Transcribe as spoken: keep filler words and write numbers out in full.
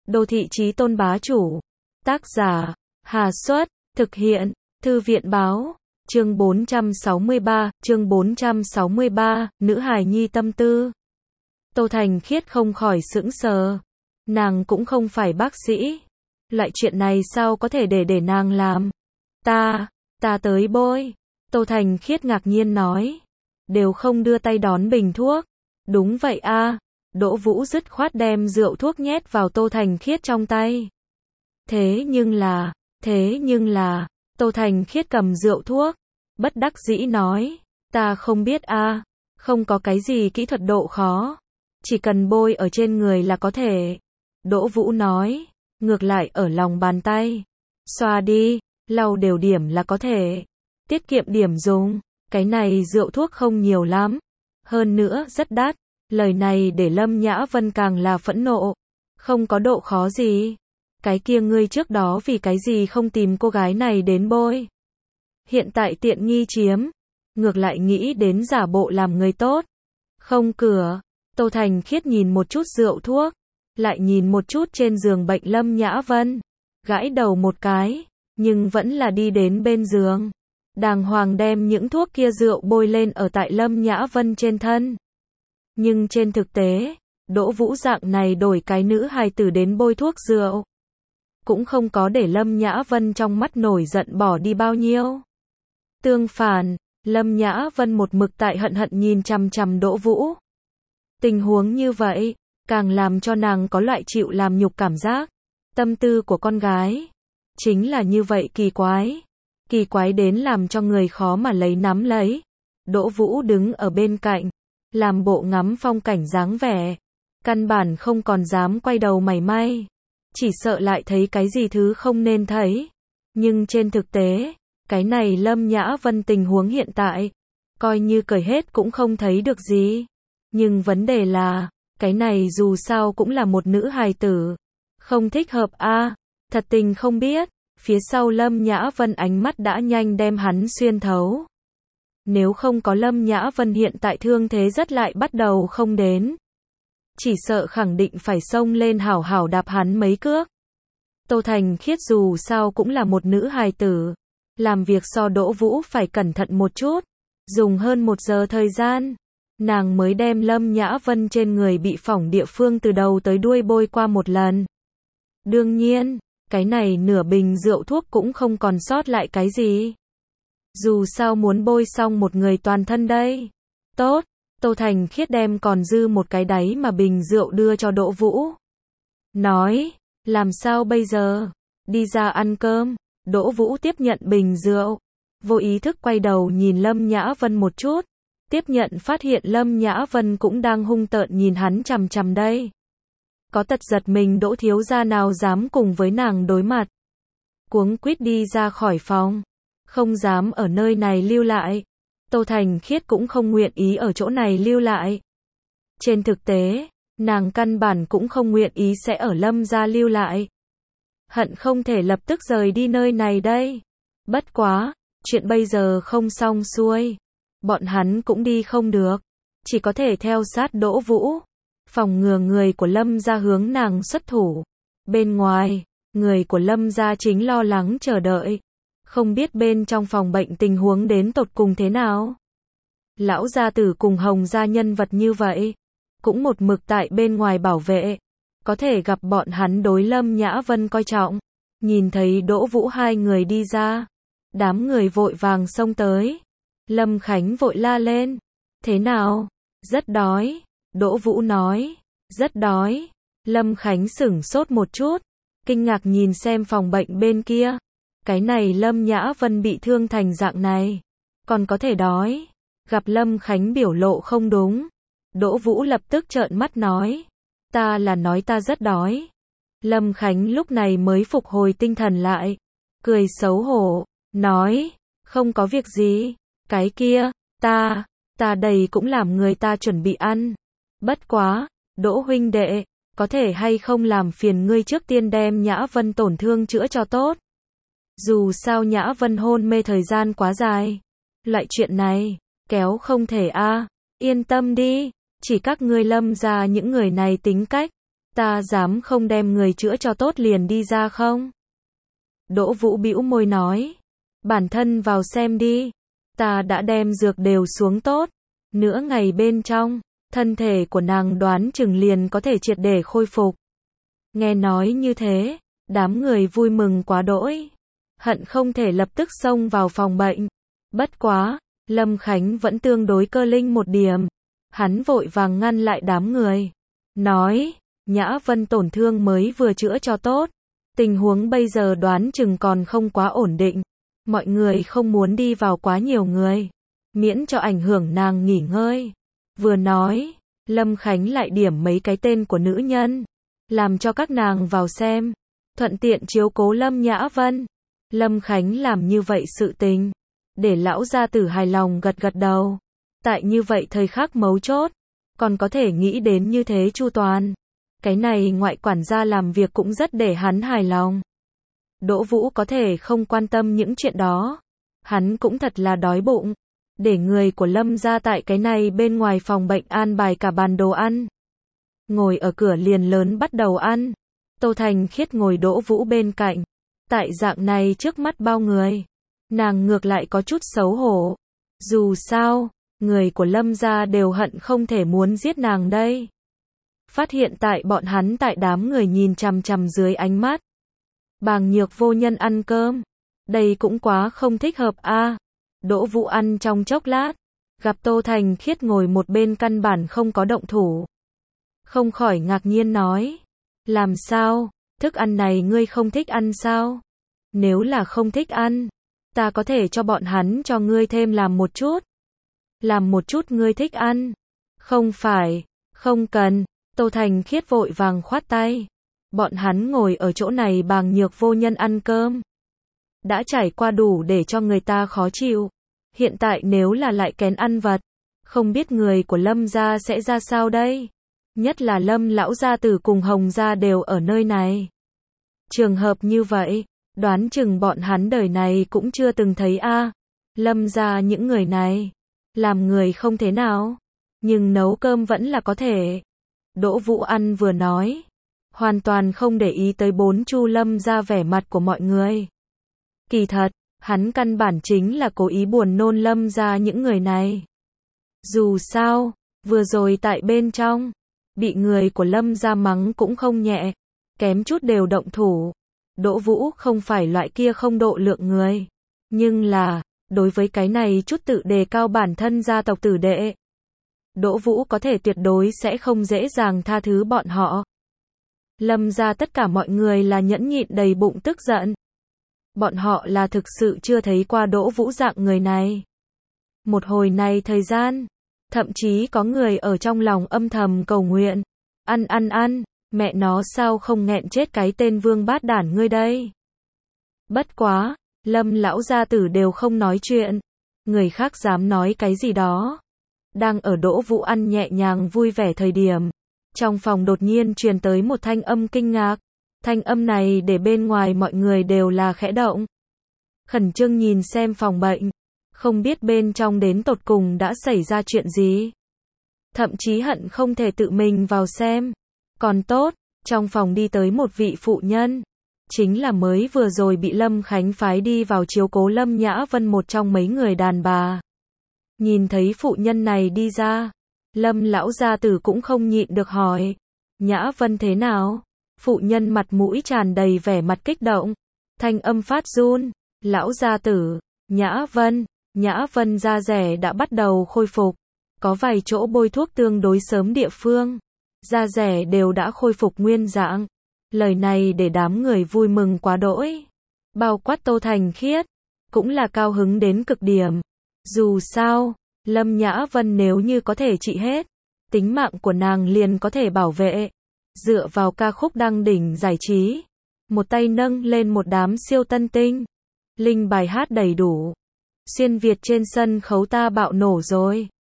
Đô thị chí tôn bá chủ. Tác giả, Hà Xuất, thực hiện, Thư viện báo. Chương bốn trăm sáu mươi ba, chương bốn trăm sáu mươi ba, nữ hài nhi tâm tư. Tô Thành Khiết không khỏi sững sờ. Nàng cũng không phải bác sĩ. Loại chuyện này sao có thể để để nàng làm? Ta, ta tới bôi. Tô Thành Khiết ngạc nhiên nói. Đều không đưa tay đón bình thuốc. Đúng vậy a. Đỗ Vũ dứt khoát đem rượu thuốc nhét vào Tô Thành Khiết trong tay. Thế nhưng là, thế nhưng là, Tô Thành Khiết cầm rượu thuốc, bất đắc dĩ nói, ta không biết a, không có cái gì kỹ thuật độ khó, chỉ cần bôi ở trên người là có thể. Đỗ Vũ nói, ngược lại ở lòng bàn tay, xoa đi, lau đều điểm là có thể, tiết kiệm điểm dùng, cái này rượu thuốc không nhiều lắm, hơn nữa rất đắt. Lời này để Lâm Nhã Vân càng là phẫn nộ, không có độ khó gì. Cái kia ngươi trước đó vì cái gì không tìm cô gái này đến bôi? Hiện tại tiện nghi chiếm, ngược lại nghĩ đến giả bộ làm người tốt. Không cửa, Tô Thành Khiết nhìn một chút rượu thuốc, lại nhìn một chút trên giường bệnh Lâm Nhã Vân, gãi đầu một cái, nhưng vẫn là đi đến bên giường, đàng hoàng đem những thuốc kia rượu bôi lên ở tại Lâm Nhã Vân trên thân. Nhưng trên thực tế, Đỗ Vũ dạng này đổi cái nữ hài tử đến bôi thuốc rượu, cũng không có để Lâm Nhã Vân trong mắt nổi giận bỏ đi bao nhiêu. Tương phản, Lâm Nhã Vân một mực tại hận hận nhìn chằm chằm Đỗ Vũ. Tình huống như vậy, càng làm cho nàng có loại chịu làm nhục cảm giác. Tâm tư của con gái, chính là như vậy kỳ quái. Kỳ quái đến làm cho người khó mà lấy nắm lấy. Đỗ Vũ đứng ở bên cạnh, làm bộ ngắm phong cảnh dáng vẻ. Căn bản không còn dám quay đầu mảy may. Chỉ sợ lại thấy cái gì thứ không nên thấy. Nhưng trên thực tế, cái này Lâm Nhã Vân tình huống hiện tại, coi như cởi hết cũng không thấy được gì. Nhưng vấn đề là, cái này dù sao cũng là một nữ hài tử. Không thích hợp a, à, thật tình không biết, phía sau Lâm Nhã Vân ánh mắt đã nhanh đem hắn xuyên thấu. Nếu không có Lâm Nhã Vân hiện tại thương thế rất lại bắt đầu không đến. Chỉ sợ khẳng định phải xông lên hảo hảo đạp hắn mấy cước. Tô Thành Khiết dù sao cũng là một nữ hài tử. Làm việc so Đỗ Vũ phải cẩn thận một chút. Dùng hơn một giờ thời gian. Nàng mới đem Lâm Nhã Vân trên người bị phỏng địa phương từ đầu tới đuôi bôi qua một lần. Đương nhiên, cái này nửa bình rượu thuốc cũng không còn sót lại cái gì. Dù sao muốn bôi xong một người toàn thân đây. Tốt, Tô Thành Khiết đem còn dư một cái đáy mà bình rượu đưa cho Đỗ Vũ. Nói, làm sao bây giờ? Đi ra ăn cơm. Đỗ Vũ tiếp nhận bình rượu. Vô ý thức quay đầu nhìn Lâm Nhã Vân một chút. Tiếp nhận phát hiện Lâm Nhã Vân cũng đang hung tợn nhìn hắn chằm chằm đây. Có tật giật mình Đỗ thiếu gia nào dám cùng với nàng đối mặt. Cuống quýt đi ra khỏi phòng. Không dám ở nơi này lưu lại. Tô Thành Khiết cũng không nguyện ý ở chỗ này lưu lại. Trên thực tế, nàng căn bản cũng không nguyện ý sẽ ở Lâm gia lưu lại. Hận không thể lập tức rời đi nơi này đây. Bất quá, chuyện bây giờ không xong xuôi. Bọn hắn cũng đi không được. Chỉ có thể theo sát Đỗ Vũ. Phòng ngừa người của Lâm gia hướng nàng xuất thủ. Bên ngoài, người của Lâm gia chính lo lắng chờ đợi. Không biết bên trong phòng bệnh tình huống đến tột cùng thế nào. Lão gia tử cùng Hồng gia nhân vật như vậy, cũng một mực tại bên ngoài bảo vệ. Có thể gặp bọn hắn đối Lâm Nhã Vân coi trọng. Nhìn thấy Đỗ Vũ hai người đi ra. Đám người vội vàng xông tới. Lâm Khánh vội la lên. Thế nào? Rất đói. Đỗ Vũ nói. Rất đói. Lâm Khánh sửng sốt một chút. Kinh ngạc nhìn xem phòng bệnh bên kia. Cái này Lâm Nhã Vân bị thương thành dạng này. Còn có thể đói. Gặp Lâm Khánh biểu lộ không đúng. Đỗ Vũ lập tức trợn mắt nói. Ta là nói ta rất đói. Lâm Khánh lúc này mới phục hồi tinh thần lại. Cười xấu hổ. Nói. Không có việc gì. Cái kia. Ta. Ta đây cũng làm người ta chuẩn bị ăn. Bất quá. Đỗ huynh đệ. Có thể hay không làm phiền ngươi trước tiên đem Nhã Vân tổn thương chữa cho tốt. Dù sao Nhã Vân hôn mê thời gian quá dài. Loại chuyện này. Kéo không thể a. Yên tâm đi. Chỉ các ngươi Lâm gia những người này tính cách. Ta dám không đem người chữa cho tốt liền đi ra không? Đỗ Vũ bĩu môi nói. Bản thân vào xem đi. Ta đã đem dược đều xuống tốt. Nửa ngày bên trong, thân thể của nàng đoán chừng liền có thể triệt để khôi phục. Nghe nói như thế, đám người vui mừng quá đỗi. Hận không thể lập tức xông vào phòng bệnh. Bất quá, Lâm Khánh vẫn tương đối cơ linh một điểm. Hắn vội vàng ngăn lại đám người. Nói, Nhã Vân tổn thương mới vừa chữa cho tốt. Tình huống bây giờ đoán chừng còn không quá ổn định. Mọi người không muốn đi vào quá nhiều người. Miễn cho ảnh hưởng nàng nghỉ ngơi. Vừa nói, Lâm Khánh lại điểm mấy cái tên của nữ nhân. Làm cho các nàng vào xem. Thuận tiện chiếu cố Lâm Nhã Vân. Lâm Khánh làm như vậy sự tình. Để lão gia tử hài lòng gật gật đầu. Tại như vậy thời khắc mấu chốt. Còn có thể nghĩ đến như thế chu toàn. Cái này ngoại quản gia làm việc cũng rất để hắn hài lòng. Đỗ Vũ có thể không quan tâm những chuyện đó. Hắn cũng thật là đói bụng. Để người của Lâm gia tại cái này bên ngoài phòng bệnh an bài cả bàn đồ ăn. Ngồi ở cửa liền lớn bắt đầu ăn. Tô Thành Khiết ngồi Đỗ Vũ bên cạnh. Tại dạng này trước mắt bao người. Nàng ngược lại có chút xấu hổ. Dù sao, người của Lâm gia đều hận không thể muốn giết nàng đây. Phát hiện tại bọn hắn tại đám người nhìn chằm chằm dưới ánh mắt. Bàng Nhược vô nhân ăn cơm. Đây cũng quá không thích hợp a. À. Đỗ Vũ ăn trong chốc lát. Gặp Tô Thành Khiết ngồi một bên căn bản không có động thủ. Không khỏi ngạc nhiên nói. Làm sao, thức ăn này ngươi không thích ăn sao? Nếu là không thích ăn, ta có thể cho bọn hắn cho ngươi thêm làm một chút. Làm một chút ngươi thích ăn. Không phải, không cần. Tô Thành Khiết vội vàng khoát tay. Bọn hắn ngồi ở chỗ này Bàng Nhược vô nhân ăn cơm. Đã trải qua đủ để cho người ta khó chịu. Hiện tại nếu là lại kén ăn vặt, không biết người của Lâm gia sẽ ra sao đây? Nhất là Lâm lão gia tử cùng Hồng gia đều ở nơi này. Trường hợp như vậy, đoán chừng bọn hắn đời này cũng chưa từng thấy a. À. Lâm gia những người này, làm người không thế nào, nhưng nấu cơm vẫn là có thể. Đỗ Vũ ăn vừa nói, hoàn toàn không để ý tới bốn chu Lâm gia vẻ mặt của mọi người. Kỳ thật, hắn căn bản chính là cố ý buồn nôn Lâm gia những người này. Dù sao, vừa rồi tại bên trong, bị người của Lâm gia mắng cũng không nhẹ, kém chút đều động thủ. Đỗ Vũ không phải loại kia không độ lượng người, nhưng là, đối với cái này chút tự đề cao bản thân gia tộc tử đệ, Đỗ Vũ có thể tuyệt đối sẽ không dễ dàng tha thứ bọn họ. Lâm gia tất cả mọi người là nhẫn nhịn đầy bụng tức giận. Bọn họ là thực sự chưa thấy qua Đỗ Vũ dạng người này. Một hồi này thời gian, thậm chí có người ở trong lòng âm thầm cầu nguyện. Ăn ăn ăn, mẹ nó sao không nghẹn chết cái tên vương bát đản ngươi đây. Bất quá, Lâm lão gia tử đều không nói chuyện. Người khác dám nói cái gì đó. Đang ở Đỗ Vũ ăn nhẹ nhàng vui vẻ thời điểm. Trong phòng đột nhiên truyền tới một thanh âm kinh ngạc. Thanh âm này để bên ngoài mọi người đều là khẽ động. Khẩn trương nhìn xem phòng bệnh. Không biết bên trong đến tột cùng đã xảy ra chuyện gì. Thậm chí hận không thể tự mình vào xem. Còn tốt, trong phòng đi tới một vị phụ nhân. Chính là mới vừa rồi bị Lâm Khánh phái đi vào chiếu cố Lâm Nhã Vân một trong mấy người đàn bà. Nhìn thấy phụ nhân này đi ra, Lâm lão gia tử cũng không nhịn được hỏi. Nhã Vân thế nào? Phụ nhân mặt mũi tràn đầy vẻ mặt kích động. Thanh âm phát run. Lão gia tử, Nhã Vân, Nhã Vân da rẻ đã bắt đầu khôi phục. Có vài chỗ bôi thuốc tương đối sớm địa phương. Da rẻ đều đã khôi phục nguyên dạng. Lời này để đám người vui mừng quá đỗi. Bao quát Tô Thành Khiết, cũng là cao hứng đến cực điểm. Dù sao, Lâm Nhã Vân nếu như có thể trị hết, tính mạng của nàng liền có thể bảo vệ. Dựa vào ca khúc đăng đỉnh giải trí, một tay nâng lên một đám siêu tân tinh. Linh bài hát đầy đủ. Xuyên Việt trên sân khấu ta bạo nổ rồi.